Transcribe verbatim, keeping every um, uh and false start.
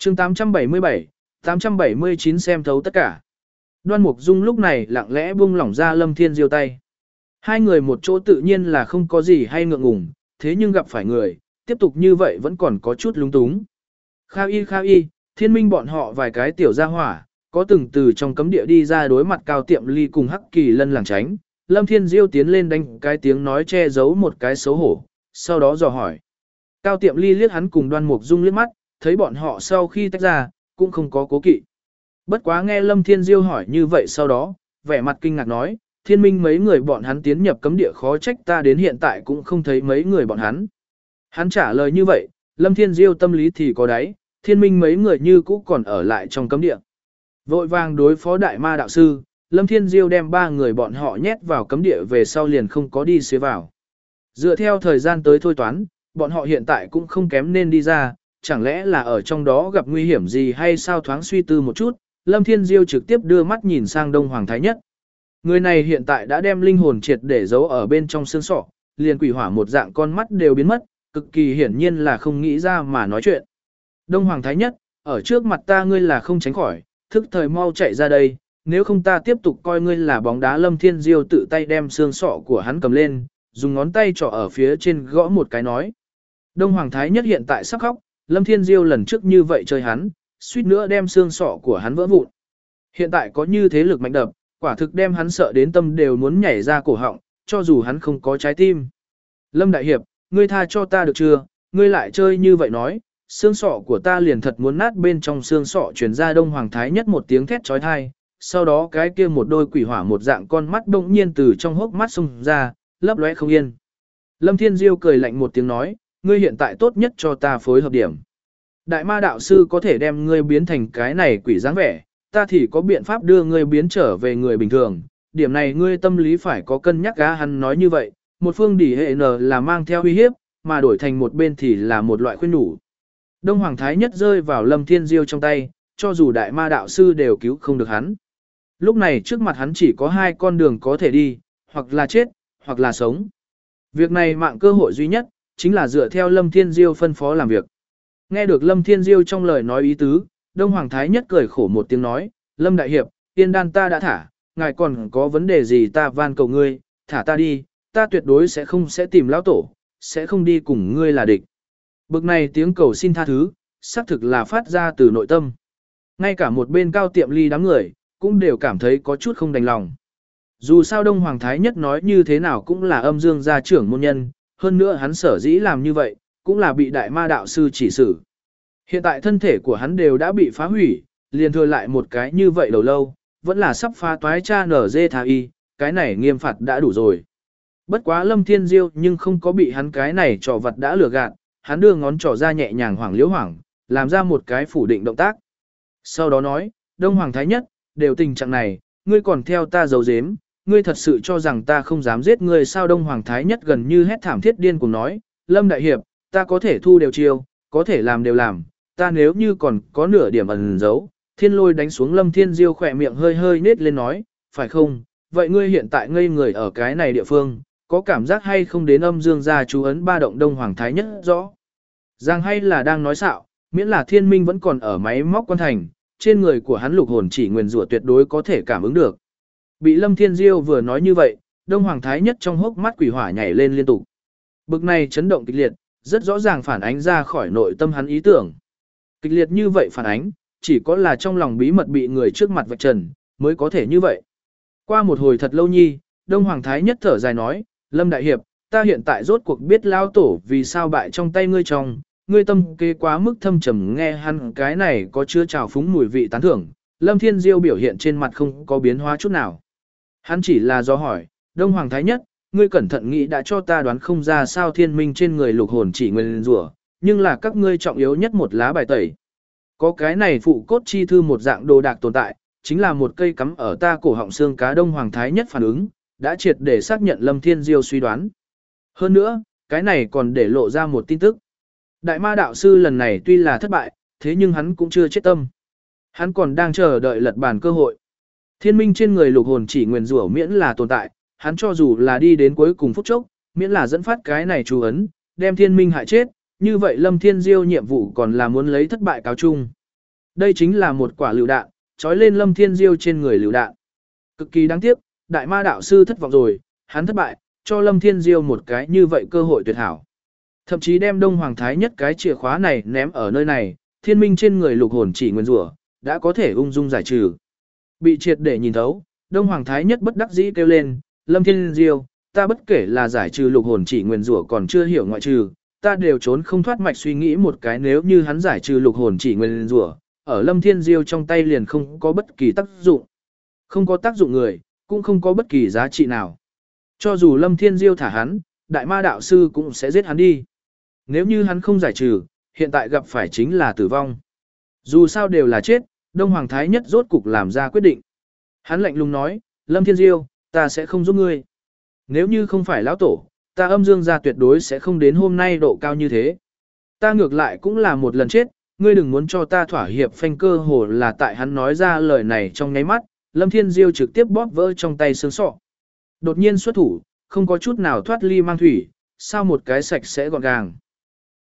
chương tám trăm bảy mươi bảy, tám trăm bảy mươi chín xem thấu tất cả. Đoan Mục Dung lúc này lặng lẽ buông lỏng ra Lâm Thiên Diêu tay. Hai người một chỗ tự nhiên là không có gì hay ngượng ngùng, thế nhưng gặp phải người, tiếp tục như vậy vẫn còn có chút lúng túng. Khao y khao y, Thiên Minh bọn họ vài cái tiểu gia hỏa, có từng từ trong cấm địa đi ra đối mặt Cao Tiệm Ly cùng Hắc Kỳ Lân lảng tránh. Lâm Thiên Diêu tiến lên đánh cái tiếng nói che giấu một cái xấu hổ, sau đó dò hỏi. Cao Tiệm Ly liếc hắn cùng Đoan Mục Dung liếc mắt, thấy bọn họ sau khi tách ra, cũng không có cố kỵ. Bất quá nghe Lâm Thiên Diêu hỏi như vậy sau đó, vẻ mặt kinh ngạc nói, Thiên Minh mấy người bọn hắn tiến nhập cấm địa khó trách ta đến hiện tại cũng không thấy mấy người bọn hắn. Hắn trả lời như vậy, Lâm Thiên Diêu tâm lý thì có đáy, Thiên Minh mấy người như cũ còn ở lại trong cấm địa. Vội vàng đối phó đại ma đạo sư, Lâm Thiên Diêu đem ba người bọn họ nhét vào cấm địa về sau liền không có đi xế vào. Dựa theo thời gian tới thôi toán, bọn họ hiện tại cũng không kém nên đi ra, chẳng lẽ là ở trong đó gặp nguy hiểm gì hay sao thoáng suy tư một chút, Lâm Thiên Diêu trực tiếp đưa mắt nhìn sang Đông Hoàng Thái Nhất. Người này hiện tại đã đem linh hồn triệt để giấu ở bên trong xương sọ, liền quỷ hỏa một dạng con mắt đều biến mất, cực kỳ hiển nhiên là không nghĩ ra mà nói chuyện. Đông Hoàng Thái Nhất, ở trước mặt ta ngươi là không tránh khỏi, thức thời mau chạy ra đây, nếu không ta tiếp tục coi ngươi là bóng đá. Lâm Thiên Diêu tự tay đem xương sọ của hắn cầm lên, dùng ngón tay trỏ ở phía trên gõ một cái nói. Đông Hoàng Thái Nhất hiện tại sắp khóc, Lâm Thiên Diêu lần trước như vậy chơi hắn, suýt nữa đem xương sọ của hắn vỡ vụn. Hiện tại có như thế lực mạnh đập, quả thực đem hắn sợ đến tâm đều muốn nhảy ra cổ họng, cho dù hắn không có trái tim. Lâm Đại Hiệp, ngươi tha cho ta được chưa, ngươi lại chơi như vậy nói, xương sọ của ta liền thật muốn nát. Bên trong xương sọ truyền ra Đông Hoàng Thái Nhất một tiếng thét chói tai, sau đó cái kia một đôi quỷ hỏa một dạng con mắt bỗng nhiên từ trong hốc mắt xung ra, lấp lóe không yên. Lâm Thiên Diêu cười lạnh một tiếng nói, ngươi hiện tại tốt nhất cho ta phối hợp điểm. Đại ma đạo sư có thể đem ngươi biến thành cái này quỷ dáng vẻ, ta thì có biện pháp đưa ngươi biến trở về người bình thường. Điểm này ngươi tâm lý phải có cân nhắc á. Hắn nói như vậy, một phương đỉ hệ n là mang theo uy hiếp, mà đổi thành một bên thì là một loại khuyên nhủ. Đông Hoàng Thái Nhất rơi vào Lâm Thiên Diêu trong tay, cho dù đại ma đạo sư đều cứu không được hắn. Lúc này trước mặt hắn chỉ có hai con đường có thể đi, hoặc là chết, hoặc là sống. Việc này mạng cơ hội duy nhất, chính là dựa theo Lâm Thiên Diêu phân phó làm việc. Nghe được Lâm Thiên Diêu trong lời nói ý tứ, Đông Hoàng Thái Nhất cười khổ một tiếng nói, Lâm Đại Hiệp, tiên đan ta đã thả, ngài còn có vấn đề gì ta van cầu ngươi, thả ta đi, ta tuyệt đối sẽ không sẽ tìm lão tổ, sẽ không đi cùng ngươi là địch. Bực này tiếng cầu xin tha thứ, xác thực là phát ra từ nội tâm. Ngay cả một bên Cao Tiệm Ly đám người, cũng đều cảm thấy có chút không đành lòng. Dù sao Đông Hoàng Thái Nhất nói như thế nào cũng là âm dương gia trưởng môn nhân, hơn nữa hắn sở dĩ làm như vậy, cũng là bị đại ma đạo sư chỉ xử. Hiện tại thân thể của hắn đều đã bị phá hủy, liền thừa lại một cái như vậy đầu lâu, vẫn là sắp phá toái cha nở dê thà y, cái này nghiêm phạt đã đủ rồi. Bất quá Lâm Thiên Diêu nhưng không có bị hắn cái này trò vật đã lừa gạt, hắn đưa ngón trỏ ra nhẹ nhàng hoảng liễu hoảng, làm ra một cái phủ định động tác. Sau đó nói, Đông Hoàng Thái Nhất, đều tình trạng này, ngươi còn theo ta giấu giếm, ngươi thật sự cho rằng ta không dám giết ngươi sao? Đông Hoàng Thái Nhất gần như hét thảm thiết điên cùng nói, Lâm Đại Hiệp, ta có thể thu đều chiêu, có thể làm đều làm, ta nếu như còn có nửa điểm ẩn giấu, thiên lôi đánh xuống. Lâm Thiên Diêu khỏe miệng hơi hơi nết lên nói, phải không, vậy ngươi hiện tại ngây người ở cái này địa phương, có cảm giác hay không đến âm dương gia chú ấn ba động? Đông Hoàng Thái Nhất rõ ràng hay là đang nói xạo, miễn là thiên minh vẫn còn ở máy móc quan thành, trên người của hắn lục hồn chỉ nguyền rủa tuyệt đối có thể cảm ứng được. Bị Lâm Thiên Diêu vừa nói như vậy, Đông Hoàng Thái Nhất trong hốc mắt quỷ hỏa nhảy lên liên tục. Bực này chấn động kịch liệt, rất rõ ràng phản ánh ra khỏi nội tâm hắn ý tưởng. Kịch liệt như vậy phản ánh, chỉ có là trong lòng bí mật bị người trước mặt vạch trần, mới có thể như vậy. Qua một hồi thật lâu nhi, Đông Hoàng Thái Nhất thở dài nói, Lâm Đại Hiệp, ta hiện tại rốt cuộc biết lao tổ vì sao bại trong tay ngươi trong, ngươi tâm kế quá mức thâm trầm. Nghe hắn cái này có chứa trào phúng mùi vị tán thưởng, Lâm Thiên Diêu biểu hiện trên mặt không có biến hóa chút nào. Hắn chỉ là do hỏi, Đông Hoàng Thái Nhất, ngươi cẩn thận nghĩ đã cho ta đoán không ra sao thiên minh trên người lục hồn chỉ nguyên rủa, nhưng là các ngươi trọng yếu nhất một lá bài tẩy. Có cái này phụ cốt chi thư một dạng đồ đạc tồn tại, chính là một cây cắm ở ta cổ họng xương cá. Đông Hoàng Thái Nhất phản ứng, đã triệt để xác nhận Lâm Thiên Diêu suy đoán. Hơn nữa, cái này còn để lộ ra một tin tức. Đại ma đạo sư lần này tuy là thất bại, thế nhưng hắn cũng chưa chết tâm. Hắn còn đang chờ đợi lật bàn cơ hội. Thiên minh trên người lục hồn chỉ nguyền rủa miễn là tồn tại, hắn cho dù là đi đến cuối cùng phút chốc, miễn là dẫn phát cái này chú ấn, đem thiên minh hại chết, như vậy Lâm Thiên Diêu nhiệm vụ còn là muốn lấy thất bại cáo chung. Đây chính là một quả lựu đạn, trói lên Lâm Thiên Diêu trên người lựu đạn. Cực kỳ đáng tiếc, đại ma đạo sư thất vọng rồi, hắn thất bại, cho Lâm Thiên Diêu một cái như vậy cơ hội tuyệt hảo. Thậm chí đem Đông Hoàng Thái Nhất cái chìa khóa này ném ở nơi này, thiên minh trên người lục hồn chỉ nguyên rủa đã có thể ung dung giải trừ. Bị triệt để nhìn thấu, Đông Hoàng Thái Nhất bất đắc dĩ kêu lên, Lâm Thiên Diêu, ta bất kể là giải trừ lục hồn chỉ nguyên rủa còn chưa hiểu ngoại trừ, ta đều trốn không thoát mạch suy nghĩ một cái nếu như hắn giải trừ lục hồn chỉ nguyên rủa, ở Lâm Thiên Diêu trong tay liền không có bất kỳ tác dụng. Không có tác dụng người, cũng không có bất kỳ giá trị nào. Cho dù Lâm Thiên Diêu thả hắn, đại ma đạo sư cũng sẽ giết hắn đi. Nếu như hắn không giải trừ, hiện tại gặp phải chính là tử vong. Dù sao đều là chết, Đông Hoàng Thái Nhất rốt cục làm ra quyết định. Hắn lạnh lùng nói, Lâm Thiên Diêu, ta sẽ không giúp ngươi. Nếu như không phải lão tổ, ta âm dương gia tuyệt đối sẽ không đến hôm nay độ cao như thế. Ta ngược lại cũng là một lần chết, ngươi đừng muốn cho ta thỏa hiệp phanh cơ hồ là tại hắn nói ra lời này trong nháy mắt, Lâm Thiên Diêu trực tiếp bóp vỡ trong tay xương sọ. Đột nhiên xuất thủ, không có chút nào thoát ly mang thủy, sao một cái sạch sẽ gọn gàng.